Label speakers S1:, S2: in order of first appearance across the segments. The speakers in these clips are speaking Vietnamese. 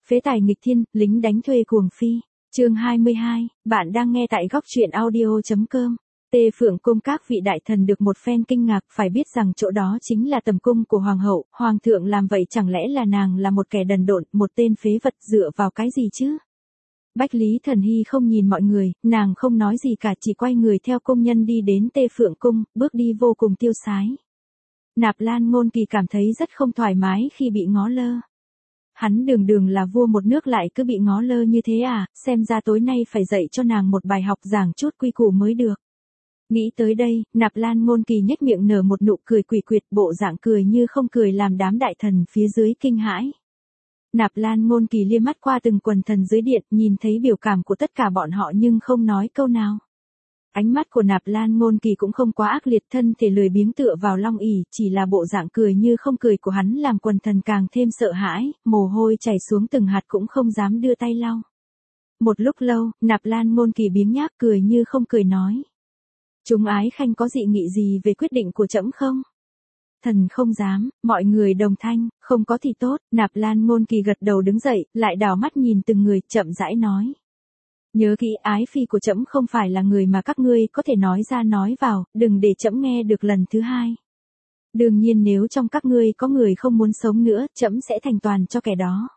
S1: Phế tài nghịch thiên, lính đánh thuê cuồng phi. Chương 22, bạn đang nghe tại góc truyện audio.com. Tê Phượng Cung các vị đại thần được một phen kinh ngạc, phải biết rằng chỗ đó chính là tầm cung của hoàng hậu, hoàng thượng làm vậy chẳng lẽ là nàng là một kẻ đần độn, một tên phế vật, dựa vào cái gì chứ? Bách Lý Thần Hy không nhìn mọi người, nàng không nói gì cả, chỉ quay người theo công nhân đi đến Tê Phượng Cung, bước đi vô cùng tiêu sái. Nạp Lan Ngôn Kỳ cảm thấy rất không thoải mái khi bị ngó lơ. Hắn đường là vua một nước lại cứ bị ngó lơ như thế à, xem ra tối nay phải dạy cho nàng một bài học giảng chút quy củ mới được. Nghĩ tới đây, Nạp Lan Ngôn Kỳ nhếch miệng nở một nụ cười quỷ quyệt, bộ dạng cười như không cười làm đám đại thần phía dưới kinh hãi. Nạp Lan Ngôn Kỳ liếc mắt qua từng quần thần dưới điện, nhìn thấy biểu cảm của tất cả bọn họ nhưng không nói câu nào. Ánh mắt của Nạp Lan Ngôn Kỳ cũng không quá ác liệt, thân thể lười biếng tựa vào long ỷ, chỉ là bộ dạng cười như không cười của hắn làm quần thần càng thêm sợ hãi, mồ hôi chảy xuống từng hạt cũng không dám đưa tay lau. Một lúc lâu, Nạp Lan Ngôn Kỳ biếng nhác cười như không cười nói: "Chúng ái khanh có dị nghị gì về quyết định của trẫm không?" Thần không dám, mọi người đồng thanh, không có thì tốt. Nạp Lan Ngôn Kỳ gật đầu đứng dậy, lại đảo mắt nhìn từng người, chậm rãi nói: "Nhớ kỹ, ái phi của trẫm không phải là người mà các ngươi có thể nói ra nói vào, đừng để trẫm nghe được lần thứ hai. Đương nhiên nếu trong các ngươi có người không muốn sống nữa, trẫm sẽ thành toàn cho kẻ đó."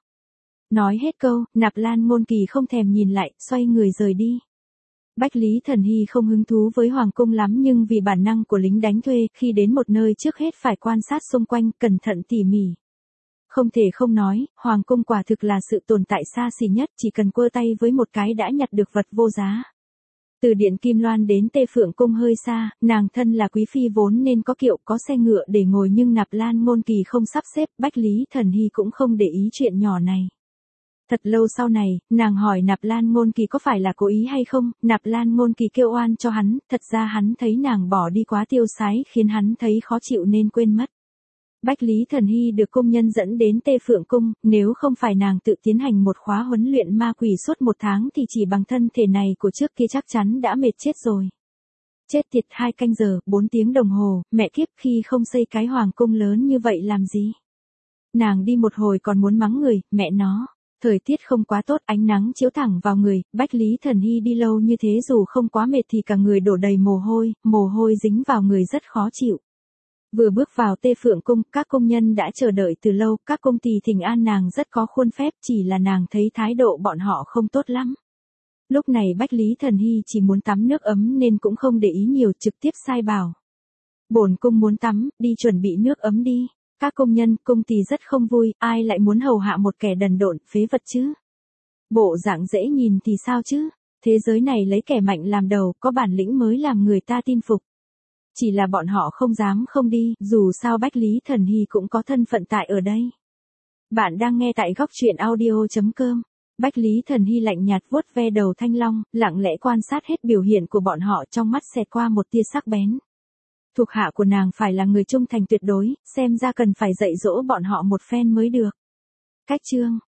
S1: Nói hết câu, Nạp Lan Ngôn Kỳ không thèm nhìn lại, xoay người rời đi. Bách Lý Thần Hy không hứng thú với hoàng cung lắm, nhưng vì bản năng của lính đánh thuê, khi đến một nơi trước hết phải quan sát xung quanh, cẩn thận tỉ mỉ. Không thể không nói, hoàng cung quả thực là sự tồn tại xa xỉ nhất, chỉ cần quơ tay với một cái đã nhặt được vật vô giá. Từ điện Kim Loan đến Tê Phượng Cung hơi xa, nàng thân là quý phi vốn nên có kiệu có xe ngựa để ngồi, nhưng Nạp Lan Ngôn Kỳ không sắp xếp, Bách Lý Thần Hy cũng không để ý chuyện nhỏ này. Thật lâu sau này, nàng hỏi Nạp Lan Ngôn Kỳ có phải là cố ý hay không, Nạp Lan Ngôn Kỳ kêu oan cho hắn, thật ra hắn thấy nàng bỏ đi quá tiêu sái khiến hắn thấy khó chịu nên quên mất. Bách Lý Thần Hy được công nhân dẫn đến Tê Phượng Cung, nếu không phải nàng tự tiến hành một khóa huấn luyện ma quỷ suốt 1 tháng thì chỉ bằng thân thể này của trước kia chắc chắn đã mệt chết rồi. Chết tiệt, 2 canh giờ, 4 tiếng đồng hồ, mẹ kiếp, khi không xây cái hoàng cung lớn như vậy làm gì? Nàng đi một hồi còn muốn mắng người, mẹ nó. Thời tiết không quá tốt, ánh nắng chiếu thẳng vào người, Bách Lý Thần Hy đi lâu như thế dù không quá mệt thì cả người đổ đầy mồ hôi dính vào người rất khó chịu. Vừa bước vào Tê Phượng Cung, các công nhân đã chờ đợi từ lâu, các công tỳ thỉnh an nàng rất có khuôn phép, chỉ là nàng thấy thái độ bọn họ không tốt lắm. Lúc này Bách Lý Thần Hy chỉ muốn tắm nước ấm nên cũng không để ý nhiều, trực tiếp sai bảo: "Bổn cung muốn tắm, đi chuẩn bị nước ấm đi." Các công nhân, công tỳ rất không vui, ai lại muốn hầu hạ một kẻ đần độn, phế vật chứ? Bộ dạng dễ nhìn thì sao chứ? Thế giới này lấy kẻ mạnh làm đầu, có bản lĩnh mới làm người ta tin phục. Chỉ là bọn họ không dám không đi, dù sao Bách Lý Thần Hy cũng có thân phận tại ở đây. Bạn đang nghe tại góc truyện audio.com. Bách Lý Thần Hy lạnh nhạt vuốt ve đầu thanh long, lặng lẽ quan sát hết biểu hiện của bọn họ, trong mắt xẹt qua một tia sắc bén. Thuộc hạ của nàng phải là người trung thành tuyệt đối, xem ra cần phải dạy dỗ bọn họ một phen mới được. Cách chương